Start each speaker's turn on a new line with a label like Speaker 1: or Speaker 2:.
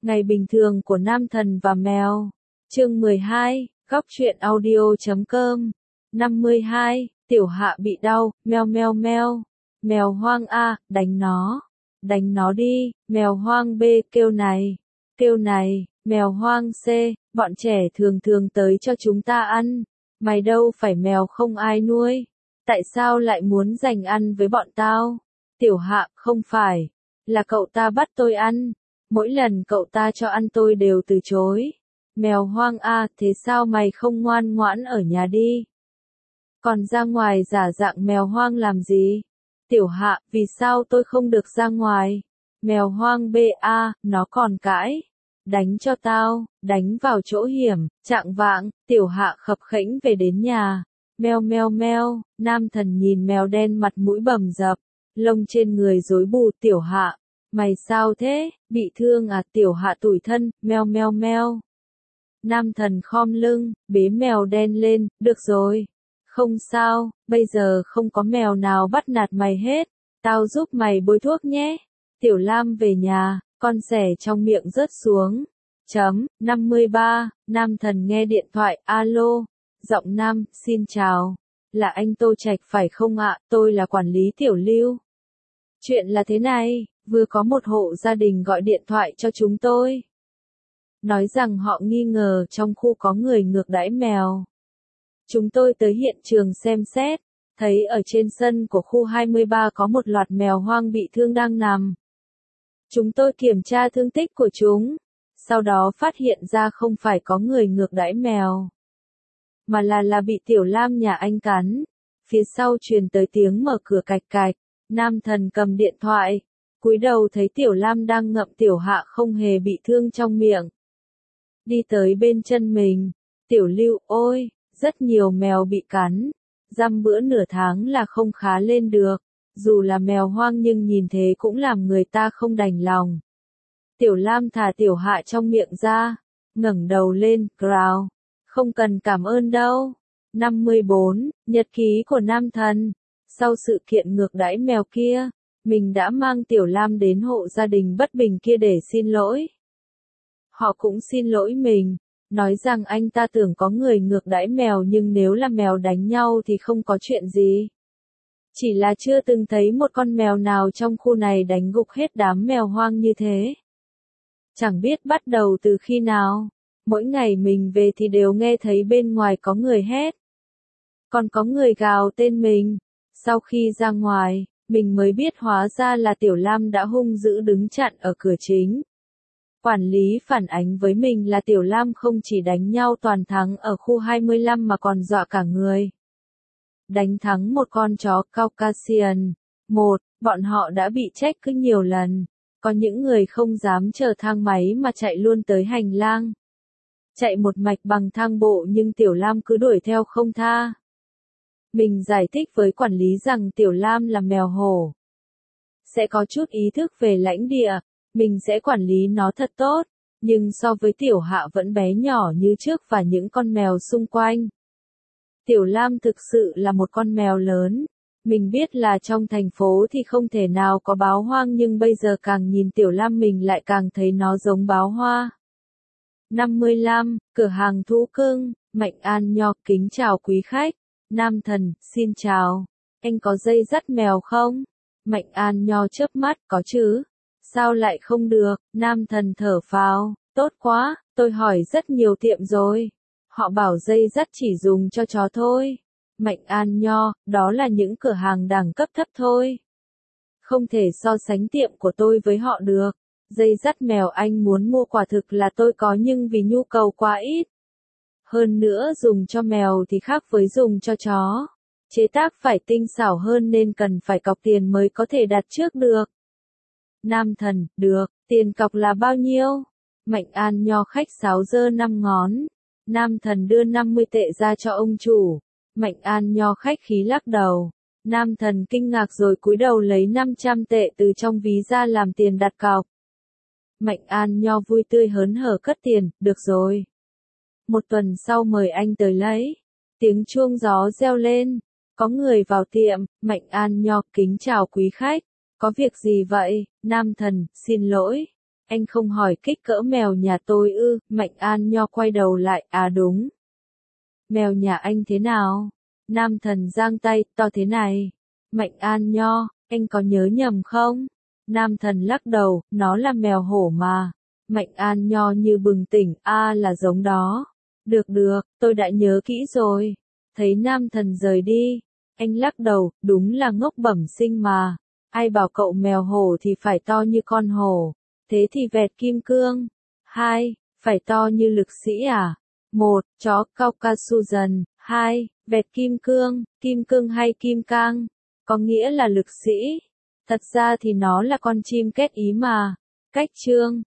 Speaker 1: Ngày bình thường của nam thần và mèo. Chương 12, góc truyện audio.com. 52, tiểu hạ bị đau, meo meo meo. Mèo hoang A, đánh nó đi, mèo hoang B, kêu này, mèo hoang C, bọn trẻ thường thường tới cho chúng ta ăn. Mày đâu phải mèo không ai nuôi, tại sao lại muốn giành ăn với bọn tao? Tiểu hạ, không phải, là cậu ta bắt tôi ăn. Mỗi lần cậu ta cho ăn tôi đều từ chối. Mèo hoang A, thế sao mày không ngoan ngoãn ở nhà đi? Còn ra ngoài giả dạng mèo hoang làm gì? Tiểu hạ, vì sao tôi không được ra ngoài? Mèo hoang B A, nó còn cãi. Đánh cho tao, đánh vào chỗ hiểm. Trạng vạng, tiểu hạ khập khễnh về đến nhà. Meo meo meo, nam thần nhìn mèo đen mặt mũi bầm dập, lông trên người rối bù. Tiểu hạ, mày sao thế, bị thương à? Tiểu hạ tủi thân, meo meo meo. Nam thần khom lưng, bế mèo đen lên, được rồi. Không sao, bây giờ không có mèo nào bắt nạt mày hết, tao giúp mày bôi thuốc nhé. Tiểu Lam về nhà, con sẻ trong miệng rớt xuống. 53, nam thần nghe điện thoại, alo, giọng nam, xin chào, là anh Tô Trạch phải không ạ? Tôi là quản lý Tiểu Lưu. Chuyện là thế này, vừa có một hộ gia đình gọi điện thoại cho chúng tôi, nói rằng họ nghi ngờ trong khu có người ngược đãi mèo. Chúng tôi tới hiện trường xem xét, thấy ở trên sân của khu 23 có một loạt mèo hoang bị thương đang nằm. Chúng tôi kiểm tra thương tích của chúng, sau đó phát hiện ra không phải có người ngược đãi mèo, mà là bị Tiểu Lam nhà anh cắn. Phía sau truyền tới tiếng mở cửa cạch cạch, nam thần cầm điện thoại, cúi đầu thấy Tiểu Lam đang ngậm tiểu hạ không hề bị thương trong miệng. Đi tới bên chân mình, Tiểu Lưu, ôi, rất nhiều mèo bị cắn, dăm bữa nửa tháng là không khá lên được, dù là mèo hoang nhưng nhìn thế cũng làm người ta không đành lòng. Tiểu Lam thả tiểu hạ trong miệng ra, ngẩng đầu lên, growl, không cần cảm ơn đâu. 54, nhật ký của nam thần. Sau sự kiện ngược đãi mèo kia, mình đã mang Tiểu Lam đến hộ gia đình bất bình kia để xin lỗi. Họ cũng xin lỗi mình, nói rằng anh ta tưởng có người ngược đãi mèo nhưng nếu là mèo đánh nhau thì không có chuyện gì. Chỉ là chưa từng thấy một con mèo nào trong khu này đánh gục hết đám mèo hoang như thế. Chẳng biết bắt đầu từ khi nào, mỗi ngày mình về thì đều nghe thấy bên ngoài có người hét. Còn có người gào tên mình. Sau khi ra ngoài, mình mới biết hóa ra là Tiểu Lam đã hung dữ đứng chặn ở cửa chính. Quản lý phản ánh với mình là Tiểu Lam không chỉ đánh nhau toàn thắng ở khu 25 mà còn dọa cả người. Đánh thắng một con chó Caucasian. Bọn họ đã bị trách cứ nhiều lần. Có những người không dám chờ thang máy mà chạy luôn tới hành lang. Chạy một mạch bằng thang bộ nhưng Tiểu Lam cứ đuổi theo không tha. Mình giải thích với quản lý rằng Tiểu Lam là mèo hổ, sẽ có chút ý thức về lãnh địa, mình sẽ quản lý nó thật tốt, nhưng so với Tiểu Hạ vẫn bé nhỏ như trước và những con mèo xung quanh. Tiểu Lam thực sự là một con mèo lớn. Mình biết là trong thành phố thì không thể nào có báo hoang nhưng bây giờ càng nhìn Tiểu Lam mình lại càng thấy nó giống báo hoa. 55, cửa hàng thú cưng, Mạnh An Nho kính chào quý khách. Nam thần, xin chào. Anh có dây dắt mèo không? Mạnh An Nho chớp mắt, có chứ. Sao lại không được? Nam thần thở phào, tốt quá, tôi hỏi rất nhiều tiệm rồi. Họ bảo dây dắt chỉ dùng cho chó thôi. Mạnh An Nho, đó là những cửa hàng đẳng cấp thấp thôi. Không thể so sánh tiệm của tôi với họ được. Dây dắt mèo anh muốn mua quả thực là tôi có nhưng vì nhu cầu quá ít. Hơn nữa dùng cho mèo thì khác với dùng cho chó. Chế tác phải tinh xảo hơn nên cần phải cọc tiền mới có thể đặt trước được. Nam thần, được, tiền cọc là bao nhiêu? Mạnh An Nho khách sáo giơ 5 ngón. Nam thần đưa 50 tệ ra cho ông chủ. Mạnh An Nho khách khí lắc đầu. Nam thần kinh ngạc rồi cúi đầu lấy 500 tệ từ trong ví ra làm tiền đặt cọc. Mạnh An Nho vui tươi hớn hở cất tiền, được rồi. Một tuần sau mời anh tới lấy. Tiếng chuông gió reo lên. Có người vào tiệm. Mạnh An Nho kính chào quý khách. Có việc gì vậy? Nam thần, xin lỗi. Anh không hỏi kích cỡ mèo nhà tôi ư? Mạnh An Nho quay đầu lại, à đúng. Mèo nhà anh thế nào? Nam Thần giang tay, to thế này. Mạnh An Nho, anh có nhớ nhầm không? Nam Thần lắc đầu, nó là mèo hổ mà. Mạnh An Nho như bừng tỉnh, là giống đó. Được được, tôi đã nhớ kỹ rồi. Thấy Nam Thần rời đi, anh lắc đầu, đúng là ngốc bẩm sinh mà. Ai bảo cậu mèo hổ thì phải to như con hổ. Thế thì vẹt kim cương. 2. Phải to như lực sĩ à? 1. Chó Caucasian. 2. Vẹt kim cương hay kim cang? Có nghĩa là lực sĩ. Thật ra thì nó là con chim kết ý mà. Cách chương